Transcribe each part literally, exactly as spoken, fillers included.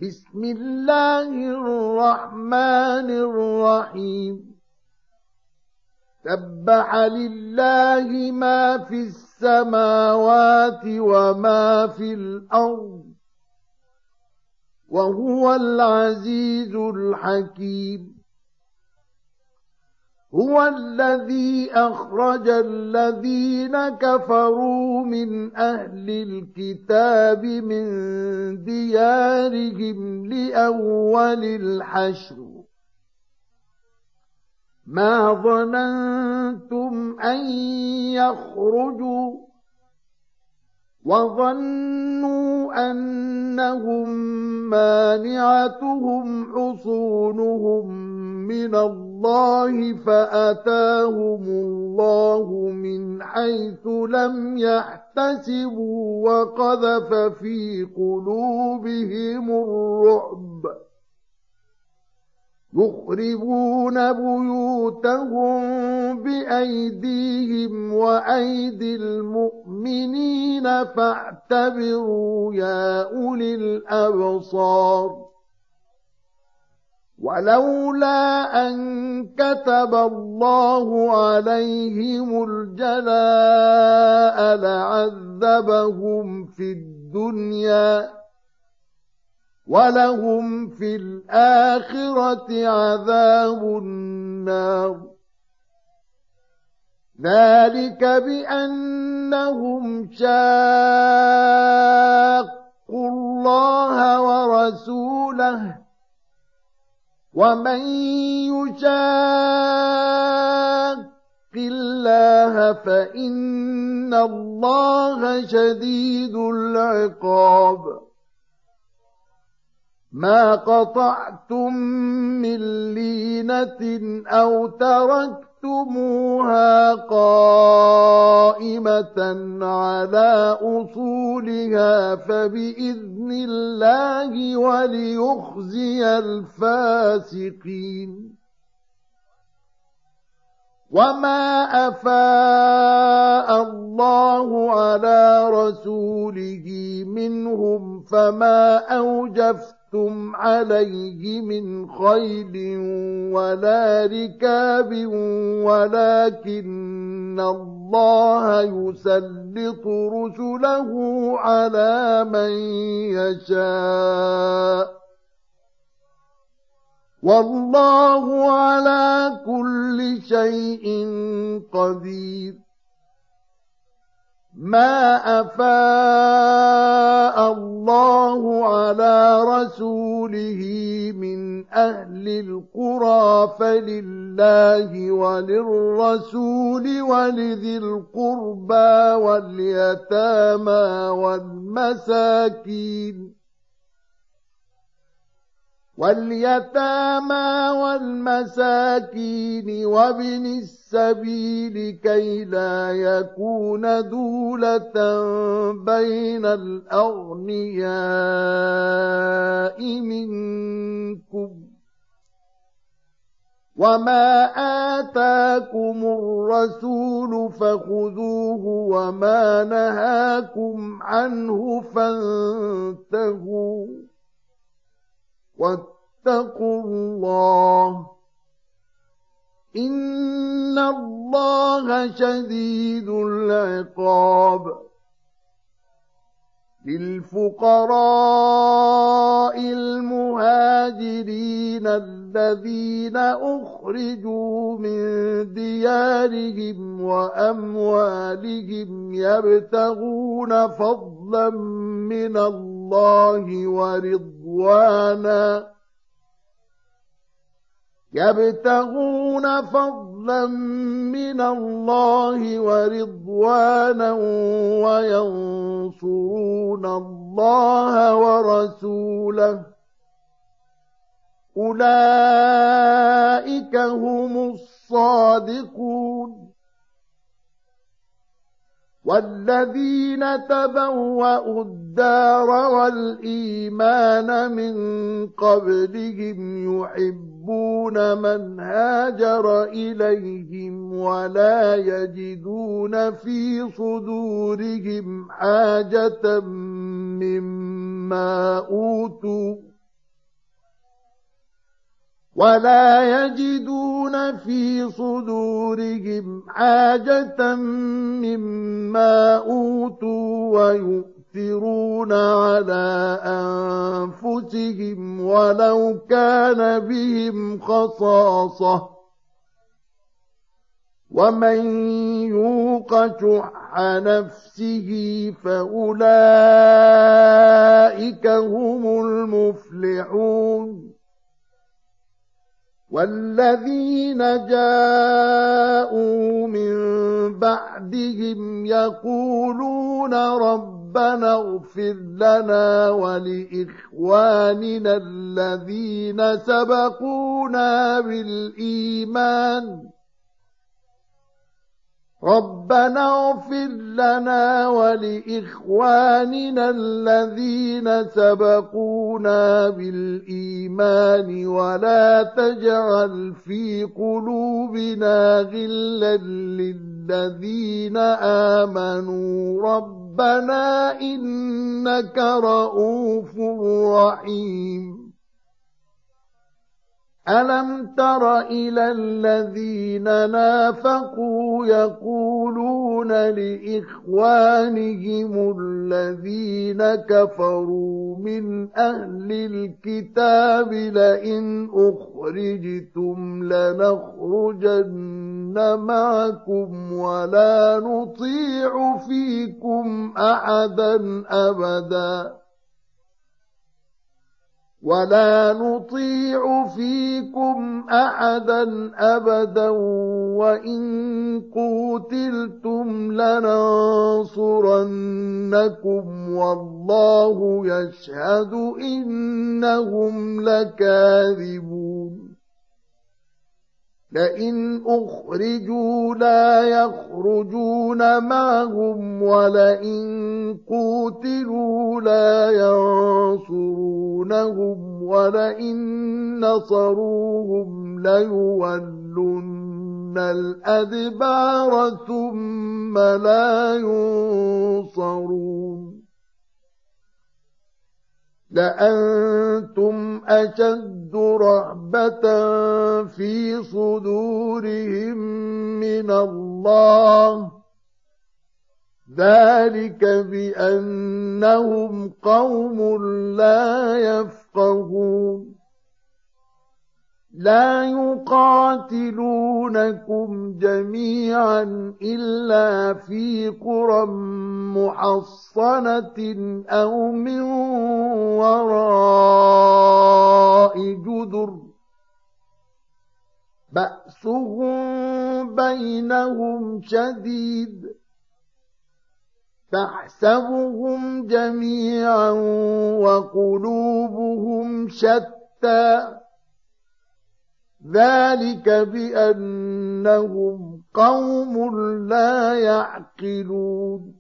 بسم الله الرحمن الرحيم سبح لله ما في السماوات وما في الأرض وهو العزيز الحكيم هو الذي أخرج الذين كفروا من أهل الكتاب من ديارهم لأول الحشر ما ظننتم أن يخرجوا وظنوا أنهم مانعتهم حصونهم من الله فأتاهم الله من حيث لم يحتسبوا وقذف في قلوبهم الرعب يخربون بيوتهم بأيديهم وأيدي المؤمنين فاعتبروا يا أولي الأبصار ولولا أن كتب الله عليهم الجلاء لعذبهم في الدنيا ولهم في الآخرة عذاب النار ذلك بأنهم شاقوا الله ورسوله ومن يشاق الله فإن الله شديد العقاب ما قطعتم من لينة أو تركتموها قائمة على أصولها فبإذن الله وليخزي الفاسقين وما أفاء الله على رسوله منهم فما أوجفتم عليه من خيل ولا ركاب ولكن الله يسلط رسله على من يشاء والله على كل شيء قدير ما أفاء الله على رسوله من أهل القرى فلله وللرسول ولذي القربى واليتامى والمساكين واليتامى والمساكين وابن السبيل كي لا يكون دولة بين الأغنياء منكم وما آتاكم الرسول فخذوه وما نهاكم عنه فانتهوا واتقوا الله إن الله شديد العقاب للفقراء المهاجرين الذين أخرجوا من ديارهم وأموالهم يبتغون فضلا من الله ورضوانا يبتغون فضلا من الله ورضوانا وينصرون الله ورسوله أولئك هم الصادقون والذين تبوأوا الدار والإيمان من قبلهم يحبون من هاجر إليهم ولا يجدون في صدورهم حاجة مما أوتوا ولا يجدون في صدورهم حاجة مما أوتوا ويؤثرون على أنفسهم ولو كان بهم خصاصة ومن يوق شح نفسه فأولئك هم المفلحون والذين جاءوا من بعدهم يقولون ربنا اغفر لنا ولإخواننا الذين سبقونا بالإيمان ربنا اغفر لنا ولإخواننا الذين سبقونا بالإيمان ولا تجعل في قلوبنا غلا للذين آمنوا ربنا إنك رؤوف رحيم ألم تر إلى الذين نافقوا يقولون لإخوانهم الذين كفروا من أهل الكتاب لئن أخرجتم لنخرجن معكم ولا نطيع فيكم أحدا أبدا ولا نطيع فيكم أحدا أبدا وإن قوتلتم لننصرنكم والله يشهد إنهم لكاذبون لئن أخرجوا لا يخرجون معهم ولئن قوتلوا لا ينصرونهم ولئن نصروهم ليولن الأدبار ثم لا ينصرون لأنتم أشد رهبة في صدورهم من الله ذلك بأنهم قوم لا يفقهون لا يقاتلونكم جميعا إلا في قرى محصنة أو من وراء جدر بأسهم بينهم شديد تحسبهم جميعا وقلوبهم شتى ذلك بأنهم قوم لا يعقلون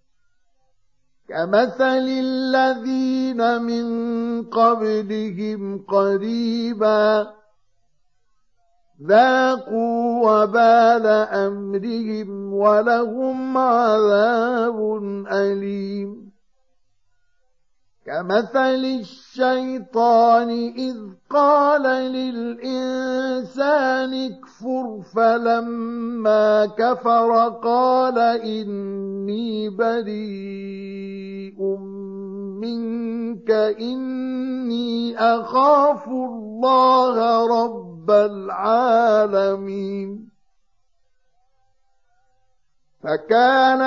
كمثل الذين من قبلهم قريبا ذاقوا وبال أمرهم ولهم عذاب أليم كمثل الشيطان إذ قال للإنسان اكفر فلما كفر قال إني بريء منك إني أخاف الله رب العالمين فكان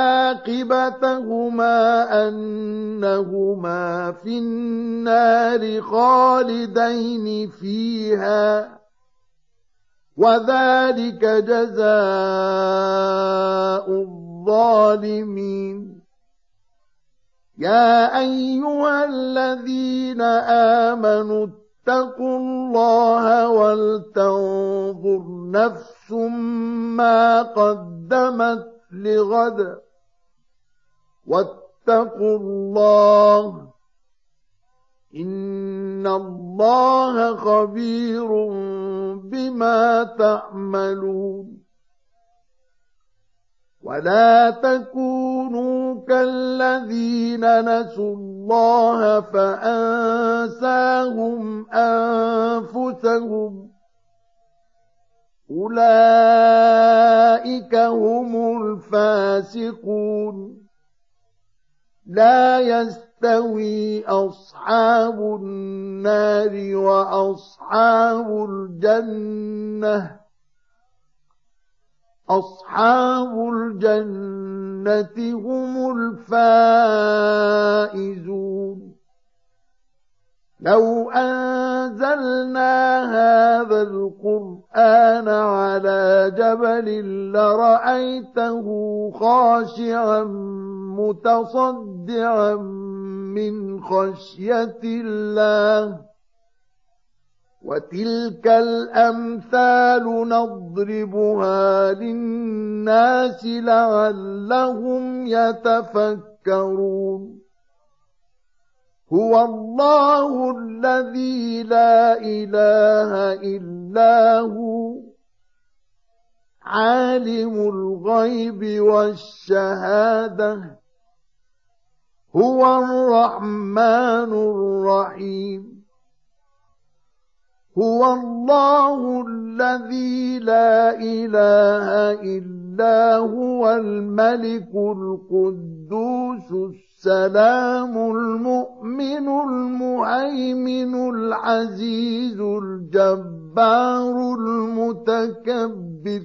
عاقبتهما أنهما في النار خالدين فيها وذلك جزاء الظالمين يا أيها الذين آمنوا اتقوا الله ولتنظر نفس ما قدمت لغد واتقوا الله إن الله خبير بما تعملون ولا تكونوا كالذين نسوا الله فأنساهم أنفسهم رَأَيْتَهُمْ أُولَئِكَ هُمُ الْفَاسِقُونَ لَا يَسْتَوِي أَصْحَابُ النَّارِ وَأَصْحَابُ الْجَنَّةِ أَصْحَابُ الْجَنَّةِ هُمُ الْفَائِزُونَ لَوْ أَنزَلْنَا هَذَا الْقُرْآنَ عَلَى جَبَلٍ لَّرَأَيْتَهُ خَاشِعًا مُّتَصَدِّعًا مِّنْ خَشْيَةِ اللَّهِ وَتِلْكَ الْأَمْثَالُ نَضْرِبُهَا لِلنَّاسِ لَعَلَّهُمْ يَتَفَكَّرُونَ هُوَ اللَّهُ الَّذِي لَا إِلَٰهَ إِلَّا هُوَ عَالِمُ الْغَيْبِ وَالشَّهَادَةِ هُوَ الرَّحْمَٰنُ الرَّحِيمُ هُوَ اللَّهُ الَّذِي لَا إِلَٰهَ إِلَّا هُوَ الْمَلِكُ الْقُدُّوسُ السَّلَامُ الْمُؤْمِنُ الْمُهَيْمِنُ الْعَزِيزُ الْجَبَّارُ الْمُتَكَبِّرُ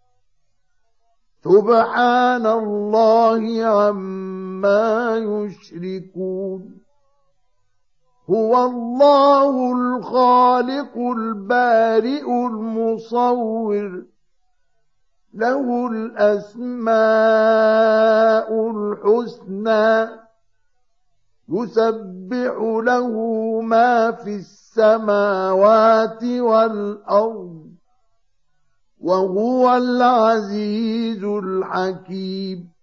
سُبْحَانَ اللَّهِ عَمَّا يُشْرِكُونَ هُوَ اللَّهُ الْخَالِقُ الْبَارِئُ الْمُصَوِّرُ لَهُ الْأَسْمَاءُ الْحُسْنَى يُسَبِّحُ لَهُ مَا فِي السَّمَاوَاتِ وَالْأَرْضِ وَهُوَ الْعَزِيزُ الْحَكِيمُ